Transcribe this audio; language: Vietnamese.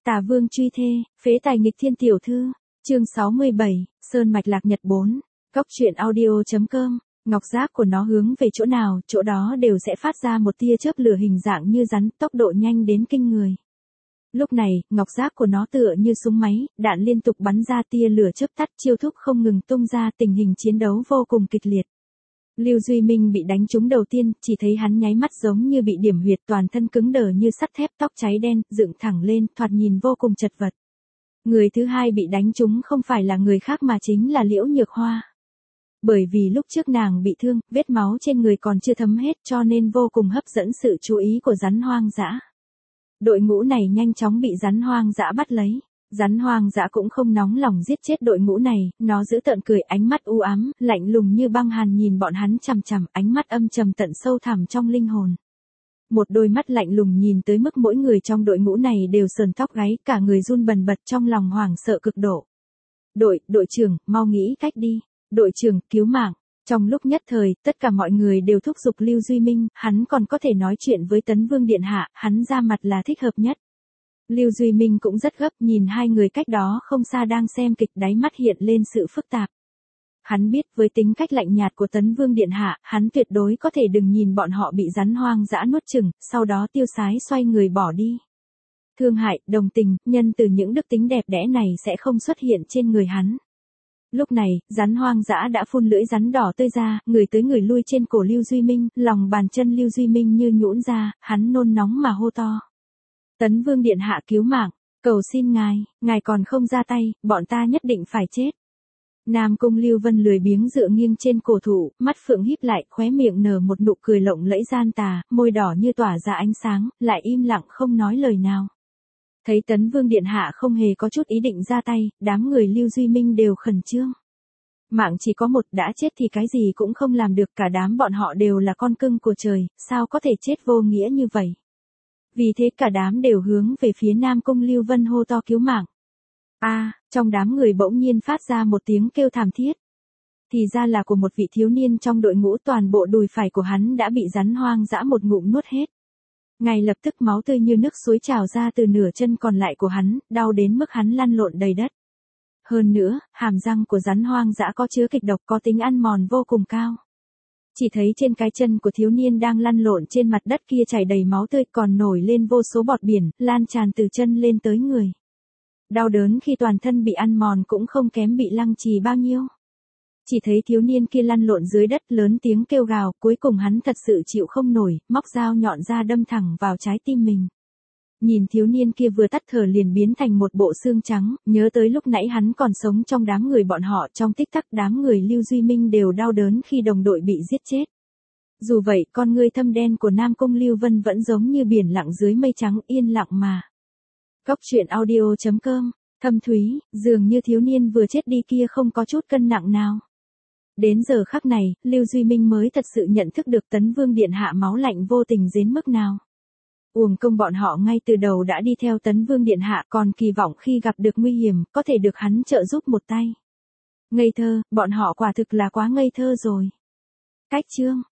Tả Vương truy thê, phế tài nghịch thiên tiểu thư. Chương 67, Sơn mạch lạc nhật 4. Cốc truyện audio.com. Ngọc giác của nó hướng về chỗ nào, chỗ đó đều sẽ phát ra một tia chớp lửa hình dạng như rắn, tốc độ nhanh đến kinh người. Lúc này, ngọc giác của nó tựa như súng máy, đạn liên tục bắn ra, tia lửa chớp tắt, chiêu thức không ngừng tung ra, tình hình chiến đấu vô cùng kịch liệt. Lưu Duy Minh bị đánh trúng đầu tiên, chỉ thấy hắn nháy mắt giống như bị điểm huyệt, toàn thân cứng đờ như sắt thép, tóc cháy đen, dựng thẳng lên, thoạt nhìn vô cùng chật vật. Người thứ hai bị đánh trúng không phải là người khác mà chính là Liễu Nhược Hoa. Bởi vì lúc trước nàng bị thương, vết máu trên người còn chưa thấm hết cho nên vô cùng hấp dẫn sự chú ý của rắn hoang dã. Đội ngũ này nhanh chóng bị rắn hoang dã bắt lấy. Rắn hoang dã cũng không nóng lòng giết chết đội ngũ này, nó giữ tợn cười, ánh mắt u ám, lạnh lùng như băng hàn nhìn bọn hắn chằm chằm, ánh mắt âm trầm tận sâu thẳm trong linh hồn. Một đôi mắt lạnh lùng nhìn tới mức mỗi người trong đội ngũ này đều sờn tóc gáy, cả người run bần bật, trong lòng hoảng sợ cực độ. Đội trưởng, mau nghĩ cách đi. Đội trưởng, cứu mạng. Trong lúc nhất thời, tất cả mọi người đều thúc giục Lưu Duy Minh, hắn còn có thể nói chuyện với Tấn Vương Điện Hạ, hắn ra mặt là thích hợp nhất. Lưu Duy Minh cũng rất gấp, nhìn hai người cách đó không xa đang xem kịch, đáy mắt hiện lên sự phức tạp. Hắn biết với tính cách lạnh nhạt của Tấn Vương Điện Hạ, hắn tuyệt đối có thể đừng nhìn bọn họ bị rắn hoang dã nuốt chửng, sau đó tiêu sái xoay người bỏ đi. Thương hại, đồng tình, nhân từ những đức tính đẹp đẽ này sẽ không xuất hiện trên người hắn. Lúc này, rắn hoang dã đã phun lưỡi rắn đỏ tươi ra, người tới người lui trên cổ Lưu Duy Minh, lòng bàn chân Lưu Duy Minh như nhũn ra, hắn nôn nóng mà hô to. Tấn Vương Điện Hạ cứu mạng, cầu xin ngài còn không ra tay, bọn ta nhất định phải chết. Nam Cung Lưu Vân lười biếng dựa nghiêng trên cổ thụ, mắt phượng híp lại, khóe miệng nở một nụ cười lộng lẫy gian tà, môi đỏ như tỏa ra ánh sáng, lại im lặng không nói lời nào. Thấy Tấn Vương Điện Hạ không hề có chút ý định ra tay, đám người Lưu Duy Minh đều khẩn trương. Mạng chỉ có một, đã chết thì cái gì cũng không làm được, cả đám bọn họ đều là con cưng của trời, sao có thể chết vô nghĩa như vậy. Vì thế cả đám đều hướng về phía Nam Cung Lưu Vân hô to cứu mạng. Trong đám người bỗng nhiên phát ra một tiếng kêu thảm thiết. Thì ra là của một vị thiếu niên trong đội ngũ, toàn bộ đùi phải của hắn đã bị rắn hoang dã một ngụm nuốt hết. Ngay lập tức máu tươi như nước suối trào ra từ nửa chân còn lại của hắn, đau đến mức hắn lăn lộn đầy đất. Hơn nữa, hàm răng của rắn hoang dã có chứa kịch độc có tính ăn mòn vô cùng cao. Chỉ thấy trên cái chân của thiếu niên đang lăn lộn trên mặt đất kia chảy đầy máu tươi, còn nổi lên vô số bọt biển, lan tràn từ chân lên tới người. Đau đớn khi toàn thân bị ăn mòn cũng không kém bị lăng trì bao nhiêu. Chỉ thấy thiếu niên kia lăn lộn dưới đất lớn tiếng kêu gào, cuối cùng hắn thật sự chịu không nổi, móc dao nhọn ra đâm thẳng vào trái tim mình. Nhìn thiếu niên kia vừa tắt thở liền biến thành một bộ xương trắng, nhớ tới lúc nãy hắn còn sống trong đám người bọn họ, trong tích tắc đám người Lưu Duy Minh đều đau đớn khi đồng đội bị giết chết. Dù vậy, con ngươi thâm đen của Nam Cung Lưu Vân vẫn giống như biển lặng dưới mây trắng, yên lặng mà. Cốc truyện audio.com, thâm thúy, dường như thiếu niên vừa chết đi kia không có chút cân nặng nào. Đến giờ khắc này, Lưu Duy Minh mới thật sự nhận thức được Tấn Vương Điện Hạ máu lạnh vô tình đến mức nào. Uổng công bọn họ ngay từ đầu đã đi theo Tấn Vương Điện Hạ, còn kỳ vọng khi gặp được nguy hiểm, có thể được hắn trợ giúp một tay. Ngây thơ, bọn họ quả thực là quá ngây thơ rồi. Cách chương